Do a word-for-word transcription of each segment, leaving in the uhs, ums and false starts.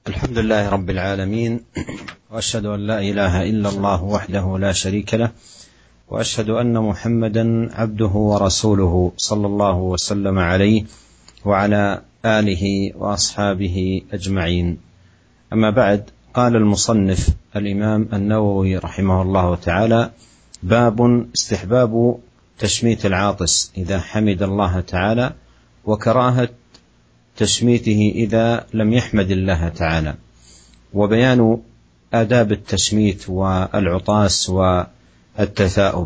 الحمد لله رب العالمين، وأشهد أن لا إله إلا الله وحده لا شريك له، وأشهد أن محمدا عبده ورسوله صلى الله وسلم عليه وعلى آله وأصحابه أجمعين. أما بعد، قال المصنف الإمام النووي رحمه الله تعالى: باب استحباب تشميت العاطس إذا حمد الله تعالى، وكراهة تشميته إذا لم يحمد الله تعالى، وبيان آداب التشميت والعطاس والتثاؤب.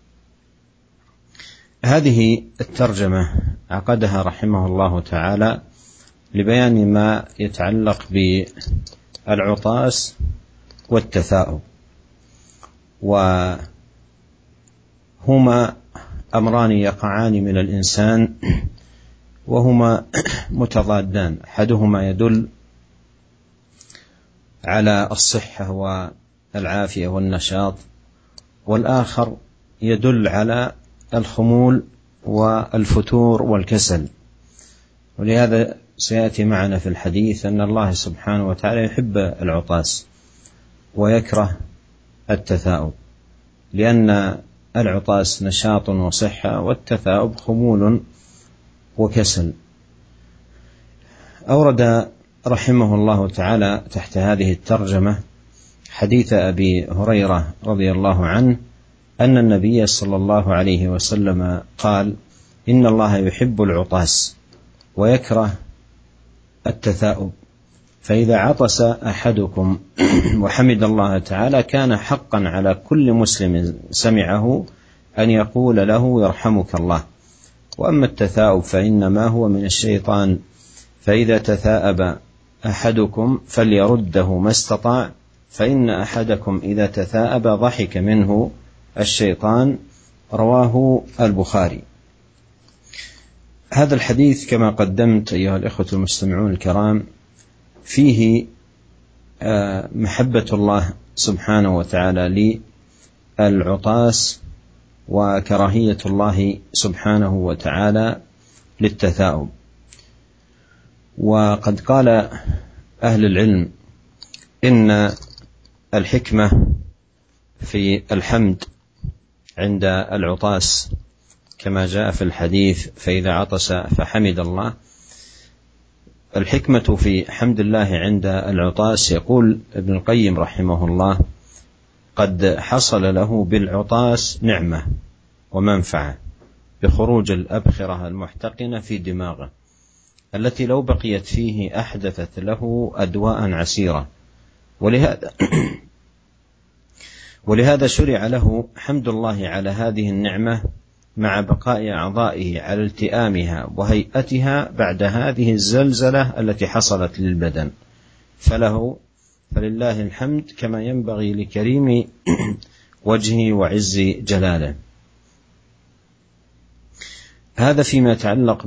هذه الترجمة عقدها رحمه الله تعالى لبيان ما يتعلق بالعطاس والتثاؤب، وهما أمران يقعان من الإنسان وهما متضادان، أحدهما يدل على الصحة والعافية والنشاط، والآخر يدل على الخمول والفتور والكسل. ولهذا سيأتي معنا في الحديث أن الله سبحانه وتعالى يحب العطاس ويكره التثاؤب، لأن العطاس نشاط وصحة، والتثاؤب خمول وكسل. أورد رحمه الله تعالى تحت هذه الترجمة حديث أبي هريرة رضي الله عنه أن النبي صلى الله عليه وسلم قال: إن الله يحب العطاس ويكره التثاؤب، فإذا عطس أحدكم وحمد الله تعالى كان حقا على كل مسلم سمعه أن يقول له: يرحمك الله. وأما التثاؤب فإنما هو من الشيطان، فإذا تثاءب أحدكم فليرده ما استطاع، فإن أحدكم إذا تثاءب ضحك منه الشيطان. رواه البخاري. هذا الحديث كما قدمت أيها الإخوة المستمعون الكرام فيه محبة الله سبحانه وتعالى للعطاس، وكراهية الله سبحانه وتعالى للتثاؤب. وقد قال أهل العلم إن الحكمة في الحمد عند العطاس كما جاء في الحديث: فإذا عطس فحمد الله. الحكمة في حمد الله عند العطاس، يقول ابن القيم رحمه الله: قد حصل له بالعطاس نعمة ومنفعة بخروج الأبخرة المحتقنة في دماغه، التي لو بقيت فيه أحدثت له أدواء عسيرة، ولهذا ولهذا شرع له حمد الله على هذه النعمة مع بقاء أعضائه على التئامها وهيئتها بعد هذه الزلزلة التي حصلت للبدن، فله فلله الحمد كما ينبغي لكريم وجهه وعز جلاله. هذا فيما يتعلق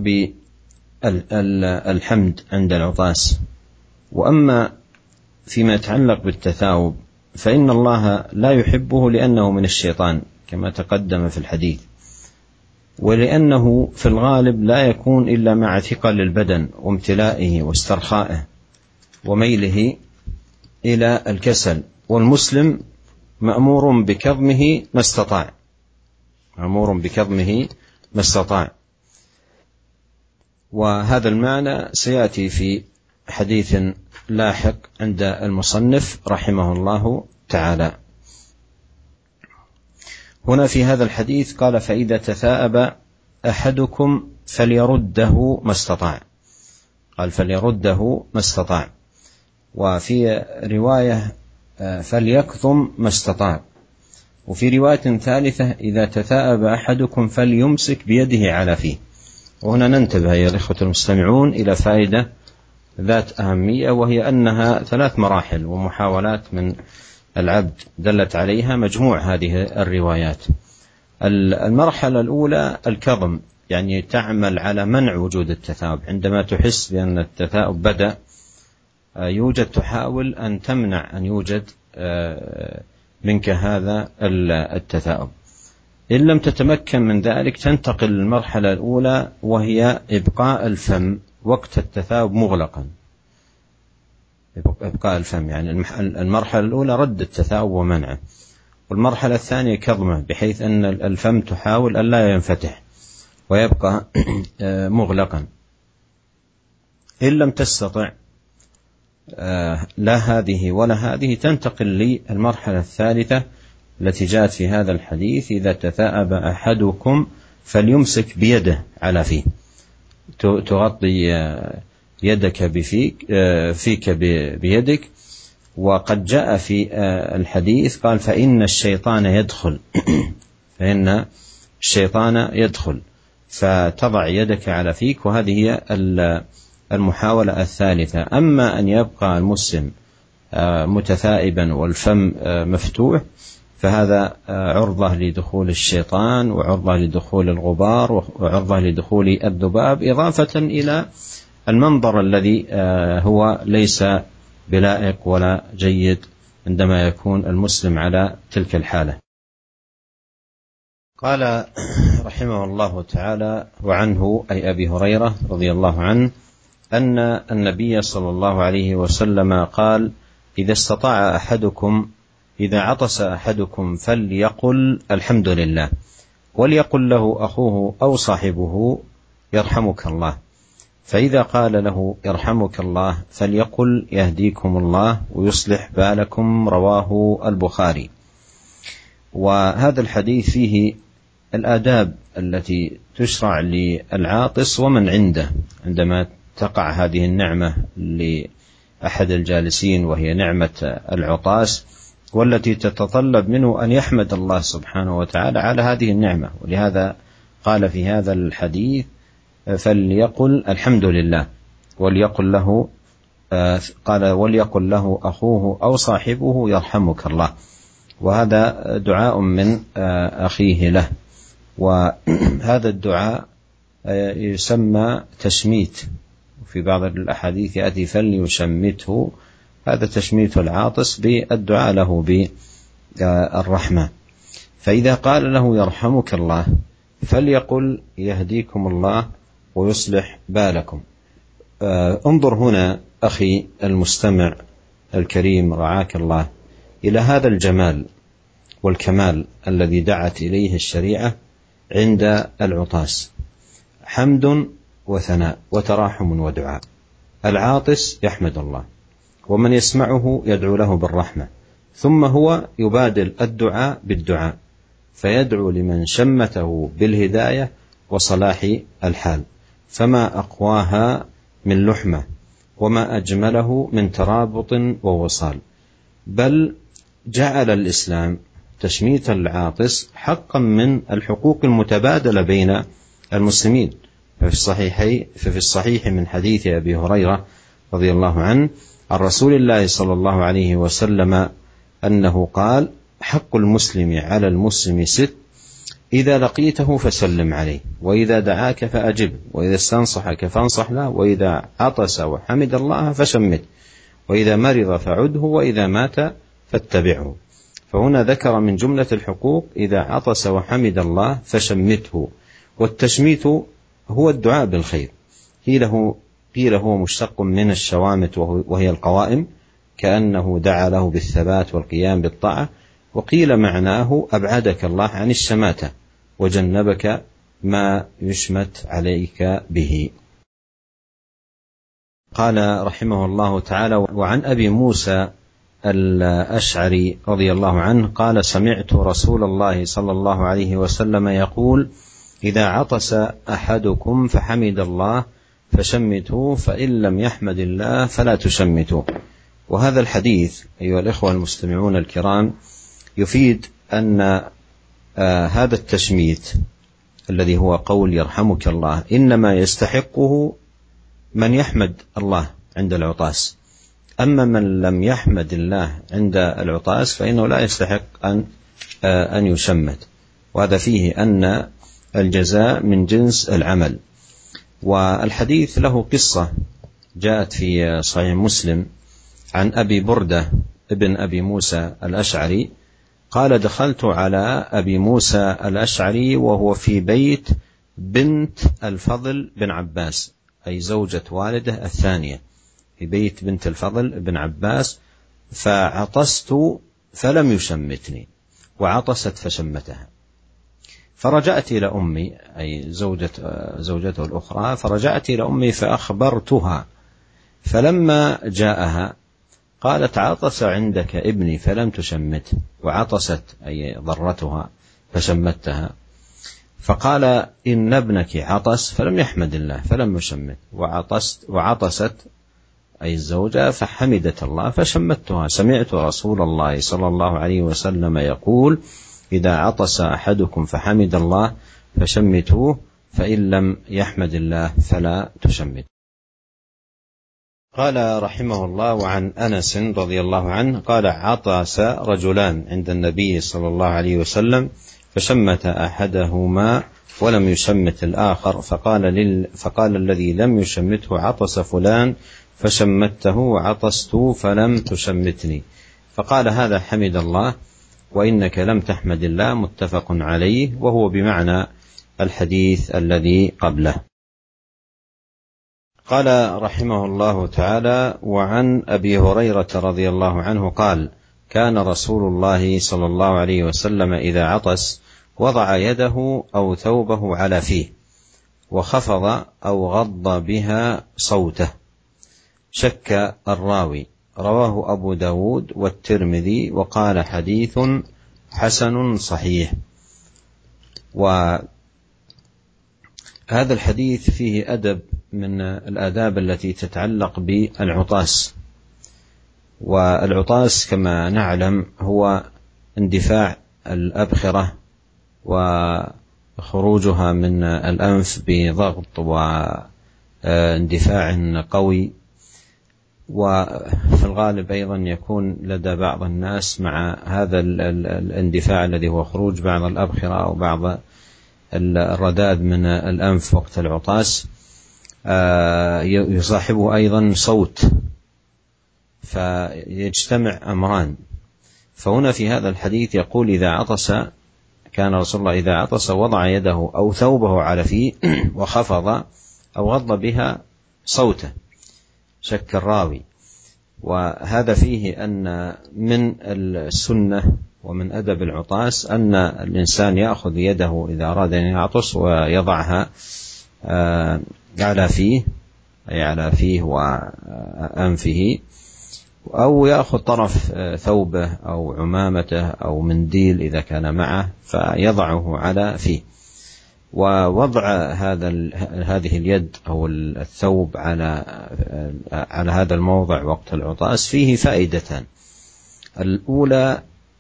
بالحمد عند العطاس. وأما فيما يتعلق بالتثاؤب فإن الله لا يحبه لأنه من الشيطان كما تقدم في الحديث، ولأنه في الغالب لا يكون إلا مع ثقل البدن وامتلائه واسترخائه وميله إلى الكسل، والمسلم مأمور بكظمه ما استطاع مأمور بكظمه ما استطاع وهذا المعنى سيأتي في حديث لاحق عند المصنف رحمه الله تعالى. هنا في هذا الحديث قال: فإذا تثاءب أحدكم فليرده ما استطاع. قال: فليرده ما استطاع. وفي رواية فليكظم ما استطاع. وفي رواية ثالثة: إذا تثاءب أحدكم فليمسك بيده على فيه. وهنا ننتبه يا الإخوة المستمعون إلى فائدة ذات أهمية، وهي أنها ثلاث مراحل ومحاولات من العبد دلت عليها مجموع هذه الروايات. المرحلة الأولى الكظم، يعني تعمل على منع وجود التثاؤب. عندما تحس بأن التثاؤب بدأ يوجد، تحاول أن تمنع أن يوجد منك هذا التثاؤب. إن لم تتمكن من ذلك تنتقل للمرحلة الأولى، وهي إبقاء الفم وقت التثاؤب مغلقا، إبقاء الفم، يعني المرحلة الأولى رد التثاؤب ومنعه، والمرحلة الثانية كظمه بحيث أن الفم تحاول أن لا ينفتح ويبقى مغلقا. إن لم تستطع لا هذه ولا هذه تنتقل للمرحلة الثالثة التي جاءت في هذا الحديث: إذا تثاءب أحدكم فليمسك بيده على فيه، تغطي يدك بفيك فيك بيدك. وقد جاء في الحديث قال: فإن الشيطان يدخل فإن الشيطان يدخل فتضع يدك على فيك، وهذه هي المحاولة الثالثة. أما أن يبقى المسلم متثائبا والفم مفتوح فهذا عرضة لدخول الشيطان، وعرضة لدخول الغبار، وعرضة لدخول الذباب، إضافة إلى المنظر الذي هو ليس بلائق ولا جيد عندما يكون المسلم على تلك الحالة. قال رحمه الله تعالى: وعنه أي أبي هريرة رضي الله عنه أن النبي صلى الله عليه وسلم قال: إذا استطاع أحدكم إذا عطس أحدكم فليقل الحمد لله، وليقل له أخوه أو صاحبه يرحمك الله، فإذا قال له يرحمك الله فليقل يهديكم الله ويصلح بالكم، رواه البخاري. وهذا الحديث فيه الآداب التي تشرع للعاطس ومن عنده عندما تقع هذه النعمة لأحد الجالسين، وهي نعمة العطاس، والتي تتطلب منه أن يحمد الله سبحانه وتعالى على هذه النعمة. ولهذا قال في هذا الحديث: فليقل الحمد لله، وليقل له قال وليقل له أخوه أو صاحبه يرحمك الله، وهذا دعاء من أخيه له. وهذا الدعاء يسمى تشميت، في بعض الأحاديث يأتي فليشمته، هذا تشميت العاطس بالدعاء له بالرحمة. فإذا قال له يرحمك الله فليقل يهديكم الله ويصلح بالكم. انظر هنا أخي المستمع الكريم رعاك الله إلى هذا الجمال والكمال الذي دعت إليه الشريعة عند العطاس: حمد وثناء وتراحم ودعاء. العاطس يحمد الله، ومن يسمعه يدعو له بالرحمة، ثم هو يبادل الدعاء بالدعاء، فيدعو لمن شمته بالهداية وصلاح الحال. فما أقواها من لحمة، وما أجمله من ترابط ووصال. بل جعل الإسلام تشميت العاطس حقا من الحقوق المتبادلة بين المسلمين. ففي الصحيح, ففي الصحيح من حديث أبي هريرة رضي الله عنه عن رسول الله صلى الله عليه وسلم أنه قال: حق المسلم على المسلم ست: إذا لقيته فسلم عليه، وإذا دعاك فأجب، وإذا استنصحك فانصح له، وإذا عطس وحمد الله فشمت، وإذا مرض فعده، وإذا مات فاتبعه. فهنا ذكر من جملة الحقوق: إذا عطس وحمد الله فشمته. والتشميت هو الدعاء بالخير، قيل هو مشتق من الشوامت وهي القوائم، كأنه دعا له بالثبات والقيام بالطاعة، وقيل معناه أبعدك الله عن الشماتة وجنبك ما يشمت عليك به. قال رحمه الله تعالى: وعن أبي موسى الأشعري رضي الله عنه قال: سمعت رسول الله صلى الله عليه وسلم يقول: إذا عطس أحدكم فحمد الله فشمتوه، فإن لم يحمد الله فلا تشمتوه. وهذا الحديث أيها الإخوة المستمعون الكرام يفيد أن آه هذا التشميت الذي هو قول يرحمك الله إنما يستحقه من يحمد الله عند العطاس، أما من لم يحمد الله عند العطاس فإنه لا يستحق أن, آه أن يشمت. وهذا فيه أن الجزاء من جنس العمل. والحديث له قصة جاءت في صحيح مسلم عن أبي بردة ابن أبي موسى الأشعري قال: دخلت على أبي موسى الأشعري وهو في بيت بنت الفضل بن عباس، أي زوجة والده الثانية، في بيت بنت الفضل بن عباس، فعطست فلم يشمتني، وعطست فشمتها. فرجعت إلى أمي، أي زوجة زوجته الأخرى، فرجعت إلى أمي فأخبرتها، فلما جاءها قالت عطس عندك ابني فلم تشمته، وعطست أي ضرتها فشمتها. فقال إن ابنك عطس فلم يحمد الله فلم يشمت، وعطست وعطست أي الزوجة فحمدت الله فشمتها. سمعت رسول الله صلى الله عليه وسلم يقول إذا عطس أحدكم فحمد الله فشمتوه، فإن لم يحمد الله فلا تشمت. قال رحمه الله: وعن أنس رضي الله عنه قال عطس رجلان عند النبي صلى الله عليه وسلم فشمت أحدهما ولم يشمت الآخر، فقال, لل فقال الذي لم يشمته عطس فلان فشمته، وعطست فلم تشمتني. فقال هذا حمد الله وإنك لم تحمد الله، متفق عليه، وهو بمعنى الحديث الذي قبله. قال رحمه الله تعالى: وعن أبي هريرة رضي الله عنه قال كان رسول الله صلى الله عليه وسلم إذا عطس وضع يده أو ثوبه على فيه وخفض أو غض بها صوته. شك الراوي. رواه أبو داود والترمذي وقال حديث حسن صحيح. وهذا الحديث فيه أدب من الآداب التي تتعلق بالعطاس، والعطاس كما نعلم هو اندفاع الأبخرة وخروجها من الأنف بضغط واندفاع قوي، وفي الغالب أيضا يكون لدى بعض الناس مع هذا الاندفاع الذي هو خروج بعض الأبخرة أو بعض الرداد من الأنف وقت العطاس يصاحبه أيضا صوت، فيجتمع أمران. فهنا في هذا الحديث يقول إذا عطس، كان رسول الله إذا عطس وضع يده أو ثوبه على فيه وخفض أو غض بها صوته. شك الراوي. وهذا فيه أن من السنة ومن أدب العطاس أن الإنسان يأخذ يده إذا أراد أن يعطس ويضعها على فيه، أي على فيه وأنفه، أو يأخذ طرف ثوبه أو عمامته أو منديل إذا كان معه فيضعه على فيه. ووضع هذا هذه اليد أو الثوب على على هذا الموضع وقت العطاس فيه فائدتان. الأولى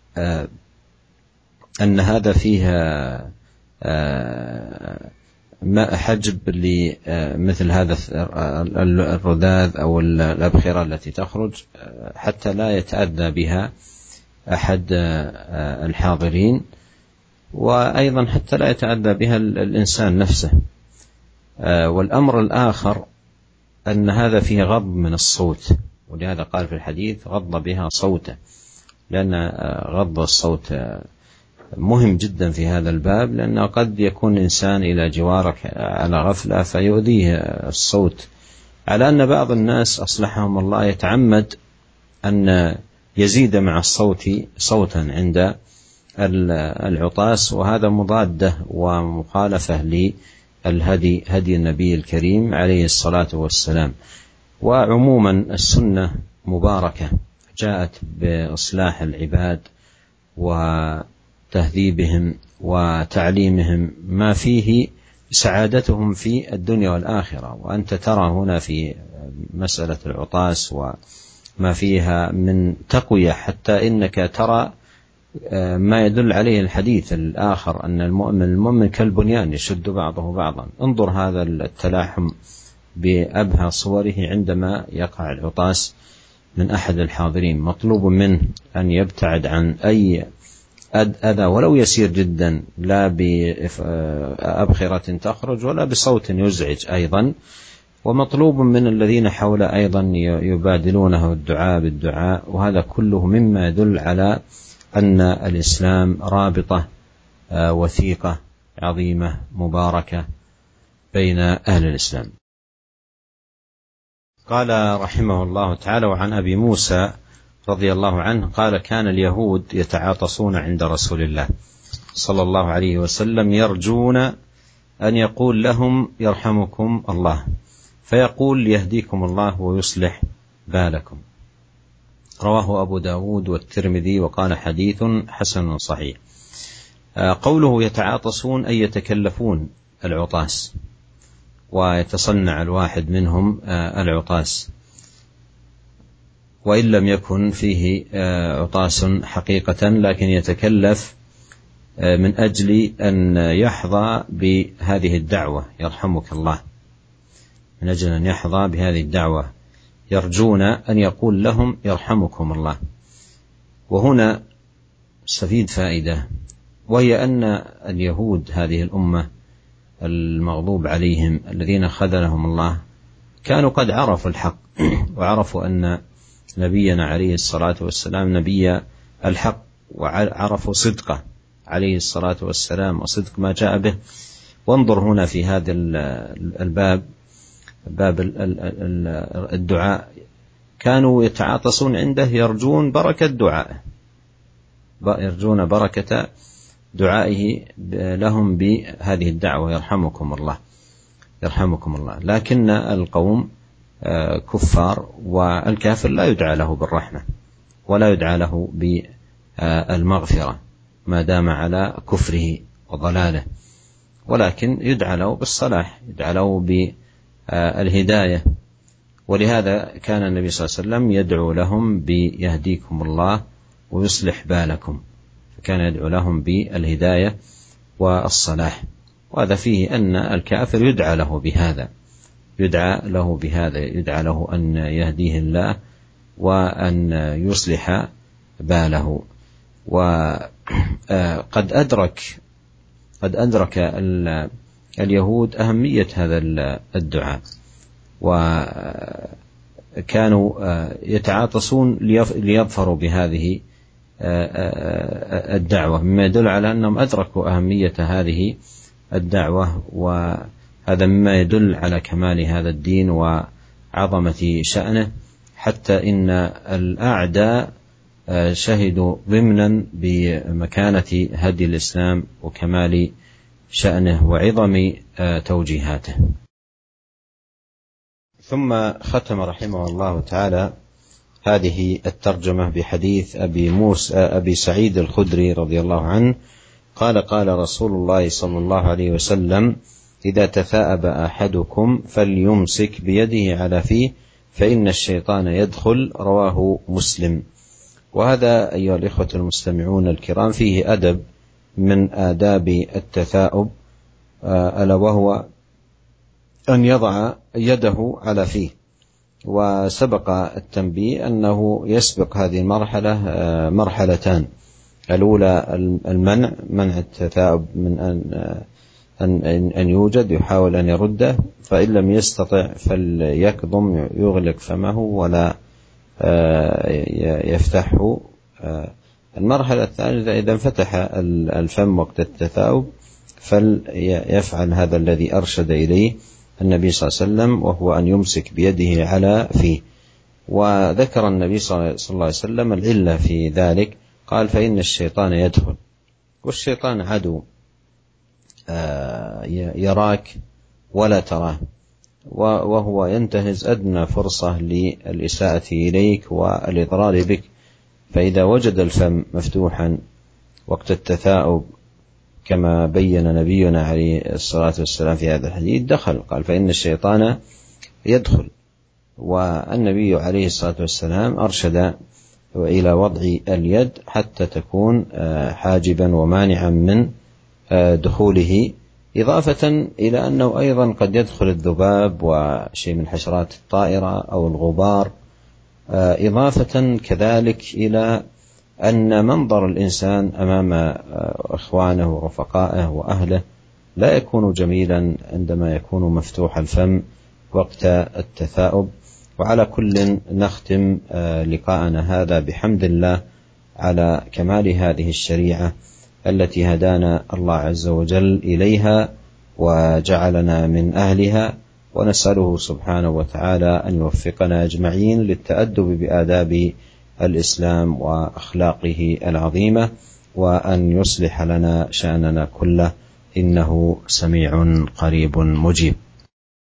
أن هذا فيها ما حجب لمثل هذا الرذاذ أو الأبخرة التي تخرج حتى لا يتأذى بها أحد الحاضرين، وأيضا حتى لا يتأذى بها الإنسان نفسه. والأمر الآخر أن هذا فيه غض من الصوت، ولهذا قال في الحديث غض بها صوته، لأن غض الصوت مهم جدا في هذا الباب، لأنه قد يكون إنسان إلى جوارك على غفلة فيؤذيه الصوت، على أن بعض الناس أصلحهم الله يتعمد أن يزيد مع الصوت صوتا عند العطاس، وهذا مضادة ومخالفة للهدي هدي النبي الكريم عليه الصلاة والسلام. وعموما السنة مباركة جاءت بإصلاح العباد وتهذيبهم وتعليمهم ما فيه سعادتهم في الدنيا والآخرة. وأنت ترى هنا في مسألة العطاس وما فيها من تقوية، حتى إنك ترى ما يدل عليه الحديث الآخر أن المؤمن المؤمن كالبنيان يشد بعضه بعضا. انظر هذا التلاحم بأبهى صوره عندما يقع العطاس من أحد الحاضرين، مطلوب منه أن يبتعد عن أي أذى ولو يسير جدا، لا بأبخرة تخرج ولا بصوت يزعج أيضا، ومطلوب من الذين حوله أيضا يبادلونه الدعاء بالدعاء. وهذا كله مما يدل على أن الإسلام رابطة وثيقة عظيمة مباركة بين أهل الإسلام. قال رحمه الله تعالى: وعن أبي موسى رضي الله عنه قال: كان اليهود يتعاطسون عند رسول الله صلى الله عليه وسلم يرجون أن يقول لهم يرحمكم الله، فيقول يهديكم الله ويصلح بالكم. رواه أبو داود والترمذي وقال حديث حسن صحيح. قوله يتعاطسون أي يتكلفون العطاس، ويتصنع الواحد منهم العطاس، وإن لم يكن فيه عطاس حقيقة، لكن يتكلف من أجل أن يحظى بهذه الدعوة يرحمك الله، من أجل أن يحظى بهذه الدعوة، يرجون أن يقول لهم يرحمكم الله. وهنا استفيد فائدة، وهي أن اليهود هذه الأمة المغضوب عليهم الذين خذلهم الله كانوا قد عرفوا الحق، وعرفوا أن نبينا عليه الصلاة والسلام نبي الحق، وعرفوا صدقه عليه الصلاة والسلام وصدق ما جاء به. وانظر هنا في هذا الباب، باب الدعاء، كانوا يتعاطسون عنده يرجون بركة دعائه، يرجون بركة دعائه لهم بهذه الدعوة يرحمكم الله يرحمكم الله. لكن القوم كفار، والكافر لا يدعى له بالرحمة ولا يدعى له بالمغفرة ما دام على كفره وضلاله، ولكن يدعى له بالصلاح، يدعى له بالهداية. ولهذا كان النبي صلى الله عليه وسلم يدعو لهم بيهديكم الله ويصلح بالكم، فكان يدعو لهم بالهداية والصلاح. وهذا فيه أن الكافر يدعى له بهذا يدعى له بهذا يدعى له أن يهديه الله وأن يصلح باله. وقد أدرك قد أدرك اليهود أهمية هذا الدعاء، وكانوا يتعاطسون ليظفروا بهذه الدعوة، مما يدل على أنهم أدركوا أهمية هذه الدعوة، وهذا مما يدل على كمال هذا الدين وعظمة شأنه، حتى إن الأعداء شهدوا ضمنا بمكانة هدي الإسلام وكمال شأنه وعظم توجيهاته. ثم ختم رحمه الله تعالى هذه الترجمة بحديث أبي موسى أبي سعيد الخدري رضي الله عنه قال: قال رسول الله صلى الله عليه وسلم: إذا تثاءب أحدكم فليمسك بيده على فيه فإن الشيطان يدخل. رواه مسلم. وهذا أيها الإخوة المستمعون الكرام فيه أدب من آداب التثاؤب، ألا وهو أن يضع يده على فيه. وسبق التنبيه أنه يسبق هذه المرحلة مرحلتان: الأولى المنع منع التثاؤب من أن أن أن يوجد، يحاول أن يرده، فإن لم يستطع فليكظم يغلق فمه ولا يفتحه. المرحلة الثالثة إذا انفتح الفم وقت التثاؤب فليفعل هذا الذي أرشد إليه النبي صلى الله عليه وسلم، وهو أن يمسك بيده على فيه. وذكر النبي صلى الله عليه وسلم العلة في ذلك، قال: فإن الشيطان يدخل. والشيطان عدو يراك ولا تراه، وهو ينتهز أدنى فرصة للإساءة إليك والإضرار بك، فإذا وجد الفم مفتوحا وقت التثاؤب كما بين نبينا عليه الصلاة والسلام في هذا الحديث دخل. قال: فإن الشيطان يدخل. والنبي عليه الصلاة والسلام أرشد إلى وضع اليد حتى تكون حاجبا ومانعا من دخوله، إضافة إلى أنه أيضا قد يدخل الذباب وشيء من حشرات الطائرة أو الغبار، إضافة كذلك إلى أن منظر الإنسان أمام إخوانه ورفقائه وأهله لا يكون جميلا عندما يكون مفتوح الفم وقت التثاؤب. وعلى كل نختم لقاءنا هذا بحمد الله على كمال هذه الشريعة التي هدانا الله عز وجل إليها وجعلنا من أهلها، ونسأله سبحانه وتعالى أن يوفقنا أجمعين للتأدب بآداب الإسلام وأخلاقه العظيمة، وأن يصلح لنا شأننا كله، إنه سميع قريب مجيب.